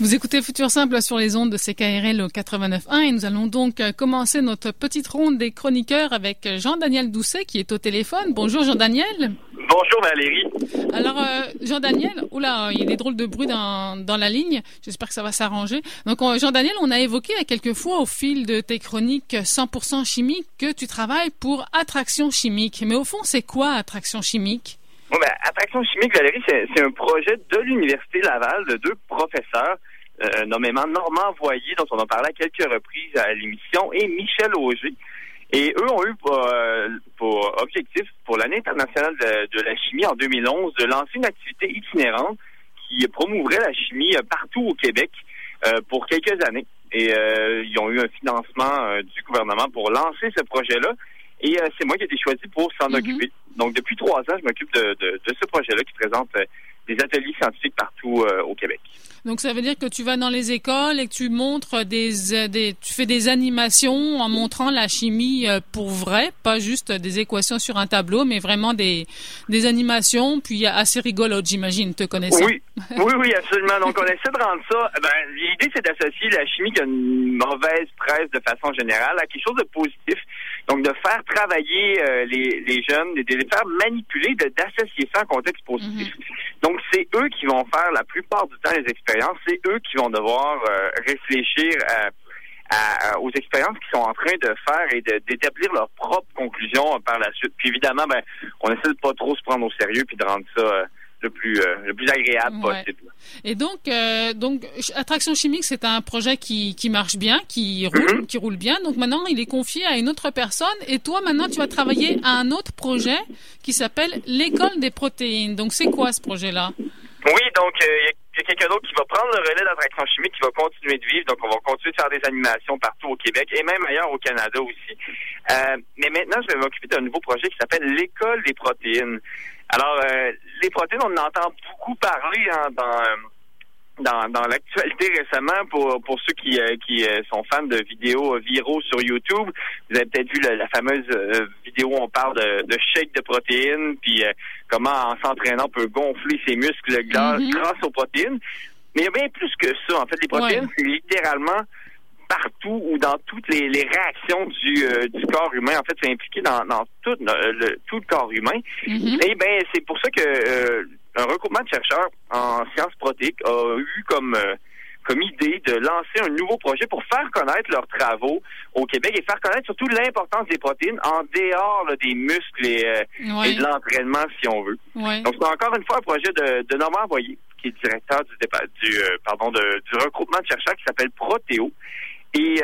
Vous écoutez Futur Simple sur les ondes de CKRL au 89.1 et nous allons donc commencer notre petite ronde des chroniqueurs avec Jean-Daniel Doucet qui est au téléphone. Bonjour Jean-Daniel. Bonjour Valérie. Alors Jean-Daniel, il y a des drôles de bruit dans la ligne, j'espère que ça va s'arranger. Donc Jean-Daniel, on a évoqué à quelques fois au fil de tes chroniques 100% chimiques que tu travailles pour Attraction Chimique. Mais au fond, c'est quoi Attraction Chimique? Bon, Attraction Chimique, Valérie, c'est un projet de l'Université Laval de deux professeurs, nommément Normand Voyer, dont on a parlé à quelques reprises à l'émission, et Michel Auger. Et eux ont eu pour objectif, pour l'année internationale de la chimie en 2011, de lancer une activité itinérante qui promouvrait la chimie partout au Québec pour quelques années. Et ils ont eu un financement du gouvernement pour lancer ce projet-là. Et c'est moi qui ai été choisi pour s'en occuper. Donc, depuis 3 ans, je m'occupe de ce projet-là qui présente des ateliers scientifiques partout au Québec. Donc, ça veut dire que tu vas dans les écoles et que tu montres tu fais des animations en montrant la chimie pour vrai, pas juste des équations sur un tableau, mais vraiment des animations, puis assez rigolotes, j'imagine, te connaissant. Oui, absolument. Donc, on essaie de rendre ça... l'idée, c'est d'associer la chimie qui a une mauvaise presse de façon générale à quelque chose de positif. Donc, de faire travailler les jeunes, de les faire manipuler, d'associer ça en contexte positif. Donc, c'est eux qui vont faire la plupart du temps les expériences. C'est eux qui vont devoir réfléchir aux expériences qu'ils sont en train de faire et d'établir leurs propres conclusions par la suite. Puis évidemment, on essaie de pas trop se prendre au sérieux puis de rendre ça le plus agréable possible. Et donc Attraction Chimique, c'est un projet qui marche bien, qui roule bien. Donc maintenant, il est confié à une autre personne. Et toi, maintenant, tu vas travailler à un autre projet qui s'appelle l'École des protéines. Donc, c'est quoi ce projet-là? Oui, donc il y a quelqu'un d'autre qui va prendre le relais d'Attraction Chimique, qui va continuer de vivre. Donc, on va continuer de faire des animations partout au Québec et même ailleurs au Canada aussi. Mais maintenant, je vais m'occuper d'un nouveau projet qui s'appelle l'École des protéines. Alors, les protéines, on en entend beaucoup parler dans l'actualité récemment pour ceux qui sont fans de vidéos viraux sur YouTube. Vous avez peut-être vu la fameuse vidéo où on parle de shake de protéines, puis comment en s'entraînant on peut gonfler ses muscles grâce aux protéines. Mais il y a bien plus que ça. En fait, les protéines, c'est littéralement partout ou dans toutes les réactions du corps humain. En fait, c'est impliqué dans tout le corps humain. Et c'est pour ça que un regroupement de chercheurs en sciences protéiques a eu comme idée de lancer un nouveau projet pour faire connaître leurs travaux au Québec et faire connaître surtout l'importance des protéines en dehors des muscles et de l'entraînement, si on veut. Donc, c'est encore une fois un projet de Normand Voyer, qui est directeur du regroupement de chercheurs qui s'appelle Protéo. Et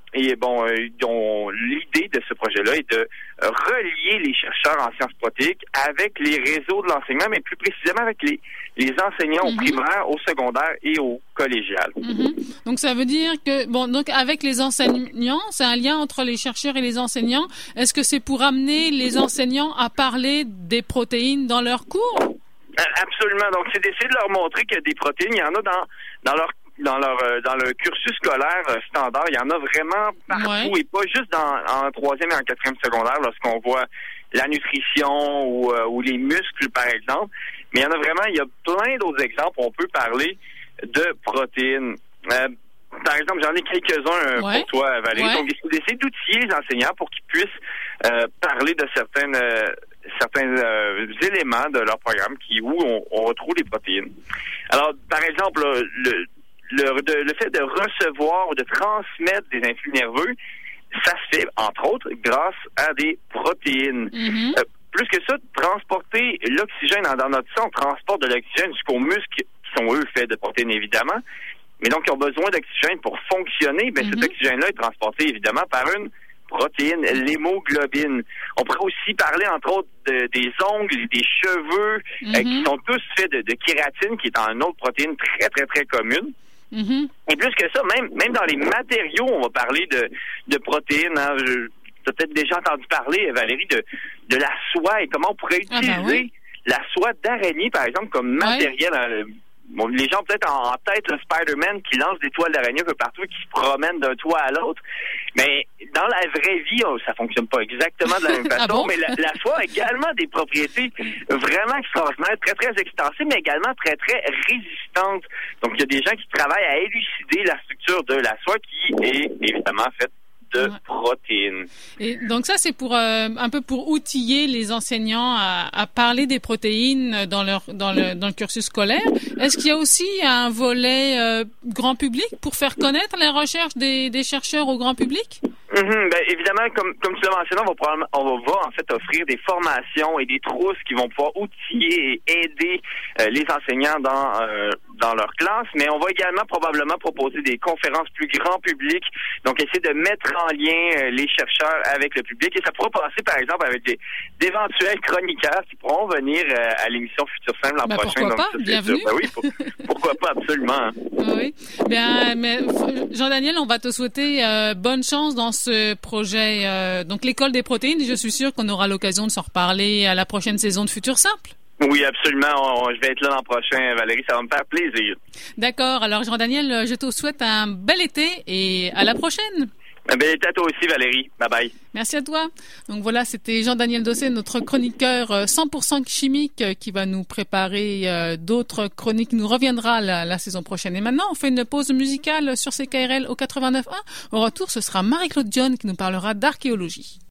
l'idée de ce projet-là est de relier les chercheurs en sciences protéiques avec les réseaux de l'enseignement, mais plus précisément avec les enseignants au primaire, au secondaire et au collégial. Donc, ça veut dire que, donc avec les enseignants, c'est un lien entre les chercheurs et les enseignants. Est-ce que c'est pour amener les enseignants à parler des protéines dans leurs cours? Absolument. Donc, c'est d'essayer de leur montrer que des protéines, il y en a dans le cursus scolaire standard, il y en a vraiment partout et pas juste en 3e et en 4e secondaire lorsqu'on voit la nutrition ou les muscles, par exemple. Mais il y a plein d'autres exemples où on peut parler de protéines. Par exemple, j'en ai quelques-uns pour toi, Valérie. Donc, d'essayer d'outiller les enseignants pour qu'ils puissent parler de certains éléments de leur programme où on retrouve les protéines. Alors, par exemple, le fait de recevoir ou de transmettre des influx nerveux, ça se fait, entre autres, grâce à des protéines. Plus que ça, transporter l'oxygène dans notre sang, on transporte de l'oxygène jusqu'aux muscles qui sont, eux, faits de protéines, évidemment. Mais donc, ils ont besoin d'oxygène pour fonctionner. Cet oxygène-là est transporté, évidemment, par une protéine, l'hémoglobine. On pourrait aussi parler, entre autres, des ongles, des cheveux, qui sont tous faits de kératine, qui est une autre protéine très, très, très commune. Et plus que ça, même dans les matériaux, on va parler de protéines. Tu as peut-être déjà entendu parler, Valérie, de la soie et comment on pourrait utiliser la soie d'araignée, par exemple, comme matériel les gens ont peut-être en tête le Spider-Man qui lance des toiles d'araignée un peu partout et qui se promène d'un toit à l'autre. Mais dans la vraie vie, ça fonctionne pas exactement de la même façon. Ah bon? Mais la soie a également des propriétés vraiment extraordinaires, très, très extensives, mais également très, très résistantes. Donc, il y a des gens qui travaillent à élucider la structure de la soie qui est évidemment faite de protéines. Et donc ça, c'est pour un peu pour outiller les enseignants à parler des protéines dans le cursus scolaire. Est-ce qu'il y a aussi un volet grand public pour faire connaître les recherches des chercheurs au grand public? Ben, évidemment, comme tu l'as mentionné, on va en fait offrir des formations et des trousses qui vont pouvoir outiller et aider les enseignants dans leur classe, mais on va également probablement proposer des conférences plus grand public, donc essayer de mettre en lien les chercheurs avec le public, et ça pourra passer par exemple avec d'éventuels chroniqueurs qui pourront venir à l'émission Futur Simple l'an prochain. Pourquoi pas? Bienvenue. Ben oui, pourquoi pas, absolument. Oui. Bien, mais Jean-Daniel, on va te souhaiter bonne chance dans ce projet, donc l'école des protéines. Je suis sûre qu'on aura l'occasion de s'en reparler à la prochaine saison de Futur Simple. Oui, absolument. Je vais être là l'an prochain, Valérie. Ça va me faire plaisir. D'accord. Alors, Jean-Daniel, je te souhaite un bel été et à la prochaine. Un bel été à toi aussi, Valérie. Bye bye. Merci à toi. Donc voilà, c'était Jean-Daniel Dossé, notre chroniqueur 100% chimique, qui va nous préparer d'autres chroniques. Nous reviendra la saison prochaine. Et maintenant, on fait une pause musicale sur CKRL au 89.1. Au retour, ce sera Marie-Claude Dion qui nous parlera d'archéologie.